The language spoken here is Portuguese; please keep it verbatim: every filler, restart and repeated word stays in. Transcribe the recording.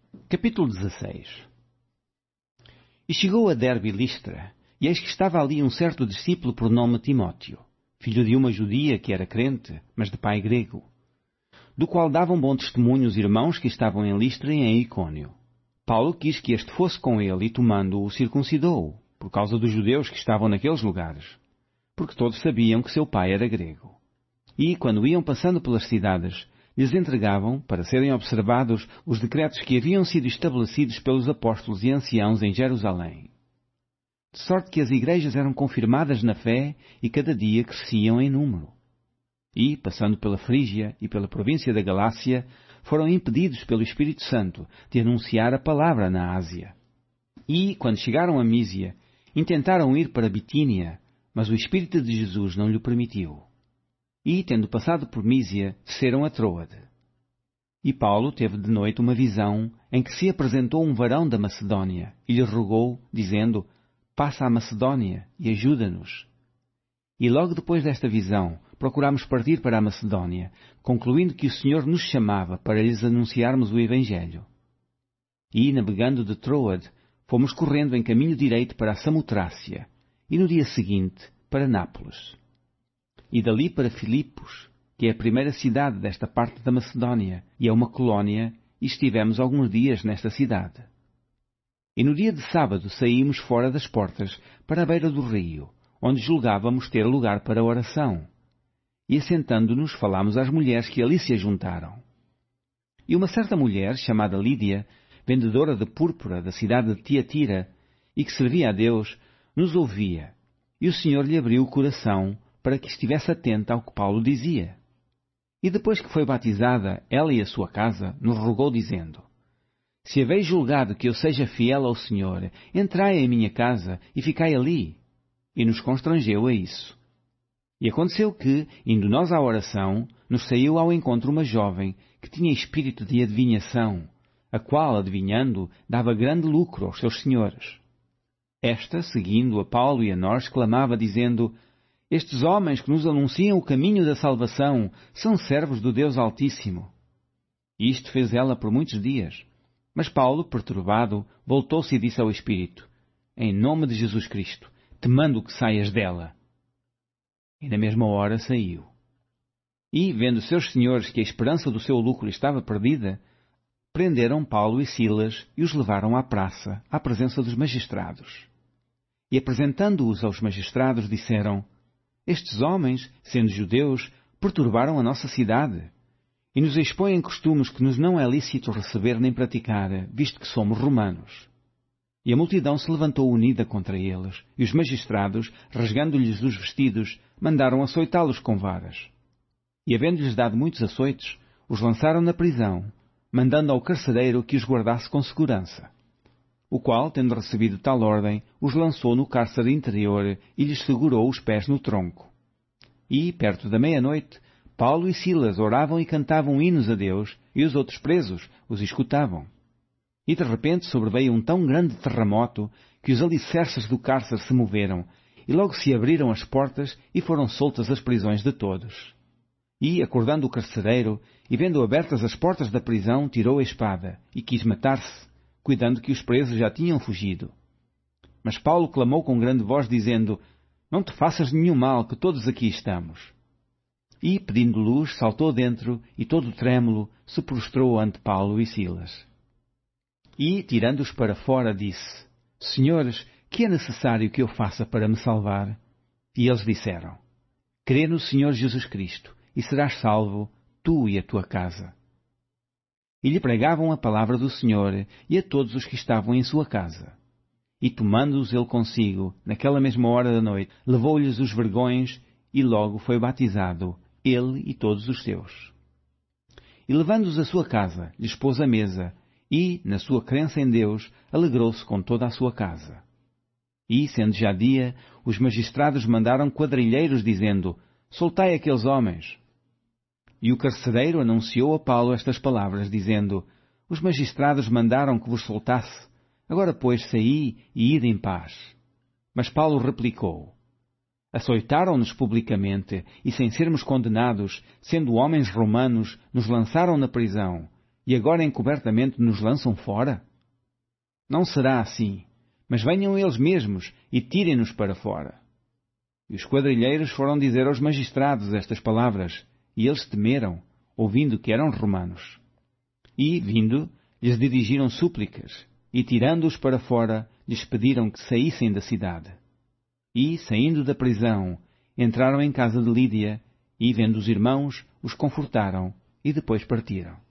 Capítulo dezasseis. E chegou a Derbe e Listra, e eis que estava ali um certo discípulo por nome Timóteo, filho de uma judia que era crente, mas de pai grego, do qual davam bom testemunho os irmãos que estavam em Listra e em Icônio. Paulo quis que este fosse com ele e, tomando-o, circuncidou-o, por causa dos judeus que estavam naqueles lugares, porque todos sabiam que seu pai era grego. E, quando iam passando pelas cidades, lhes entregavam, para serem observados, os decretos que haviam sido estabelecidos pelos apóstolos e anciãos em Jerusalém. De sorte que as igrejas eram confirmadas na fé e cada dia cresciam em número. E, passando pela Frígia e pela província da Galácia, foram impedidos pelo Espírito Santo de anunciar a palavra na Ásia. E, quando chegaram a Mísia, intentaram ir para Bitínia, mas o Espírito de Jesus não lhe permitiu. E, tendo passado por Mísia, desceram a Troade. E Paulo teve de noite uma visão em que se apresentou um varão da Macedónia e lhe rogou, dizendo: passa à Macedónia e ajuda-nos. E logo depois desta visão, procurámos partir para a Macedónia, concluindo que o Senhor nos chamava para lhes anunciarmos o Evangelho. E, navegando de Troade, fomos correndo em caminho direito para a Samotrácia, e no dia seguinte para Nápoles. E dali para Filipos, que é a primeira cidade desta parte da Macedónia, e é uma colónia, e estivemos alguns dias nesta cidade. E no dia de sábado saímos fora das portas, para a beira do rio, onde julgávamos ter lugar para a oração. E assentando-nos, falámos às mulheres que ali se ajuntaram. E uma certa mulher, chamada Lídia, vendedora de púrpura da cidade de Tiatira, e que servia a Deus, nos ouvia, e o Senhor lhe abriu o coração para que estivesse atenta ao que Paulo dizia. E depois que foi batizada, ela e a sua casa, nos rogou, dizendo: se haveis julgado que eu seja fiel ao Senhor, entrai em minha casa e ficai ali. E nos constrangeu a isso. E aconteceu que, indo nós à oração, nos saiu ao encontro uma jovem que tinha espírito de adivinhação, a qual, adivinhando, dava grande lucro aos seus senhores. Esta, seguindo a Paulo e a nós, clamava, dizendo: estes homens que nos anunciam o caminho da salvação são servos do Deus Altíssimo. E isto fez ela por muitos dias. Mas Paulo, perturbado, voltou-se e disse ao Espírito: em nome de Jesus Cristo, te mando que saias dela. E na mesma hora saiu. E, vendo seus senhores que a esperança do seu lucro estava perdida, prenderam Paulo e Silas e os levaram à praça, à presença dos magistrados. E apresentando-os aos magistrados, disseram: estes homens, sendo judeus, perturbaram a nossa cidade e nos expõem costumes que nos não é lícito receber nem praticar, visto que somos romanos. E a multidão se levantou unida contra eles, e os magistrados, rasgando-lhes os vestidos, mandaram açoitá-los com varas. E, havendo-lhes dado muitos açoites, os lançaram na prisão, mandando ao carcereiro que os guardasse com segurança. O qual, tendo recebido tal ordem, os lançou no cárcere interior e lhes segurou os pés no tronco. E, perto da meia-noite, Paulo e Silas oravam e cantavam hinos a Deus, e os outros presos os escutavam. E de repente sobreveio um tão grande terremoto que os alicerces do cárcere se moveram, e logo se abriram as portas e foram soltas as prisões de todos. E, acordando o carcereiro, e vendo abertas as portas da prisão, tirou a espada e quis matar-se, cuidando que os presos já tinham fugido. Mas Paulo clamou com grande voz, dizendo: não te faças nenhum mal, que todos aqui estamos. E, pedindo luz, saltou dentro, e todo trêmulo, se prostrou ante Paulo e Silas. E, tirando-os para fora, disse: senhores, que é necessário que eu faça para me salvar? E eles disseram: crê no Senhor Jesus Cristo, e serás salvo, tu e a tua casa. E lhe pregavam a palavra do Senhor e a todos os que estavam em sua casa. E tomando-os ele consigo, naquela mesma hora da noite, levou-lhes os vergões e logo foi batizado, ele e todos os seus. E levando-os à sua casa, lhes pôs a mesa e, na sua crença em Deus, alegrou-se com toda a sua casa. E, sendo já dia, os magistrados mandaram quadrilheiros, dizendo: soltai aqueles homens. E o carcereiro anunciou a Paulo estas palavras, dizendo: os magistrados mandaram que vos soltasse. Agora, pois, saí e ide em paz. Mas Paulo replicou: açoitaram-nos publicamente, e sem sermos condenados, sendo homens romanos, nos lançaram na prisão, e agora encobertamente nos lançam fora? Não será assim, mas venham eles mesmos e tirem-nos para fora. E os quadrilheiros foram dizer aos magistrados estas palavras, e eles temeram, ouvindo que eram romanos. E, vindo, lhes dirigiram súplicas, e tirando-os para fora, lhes pediram que saíssem da cidade. E, saindo da prisão, entraram em casa de Lídia, e, vendo os irmãos, os confortaram, e depois partiram.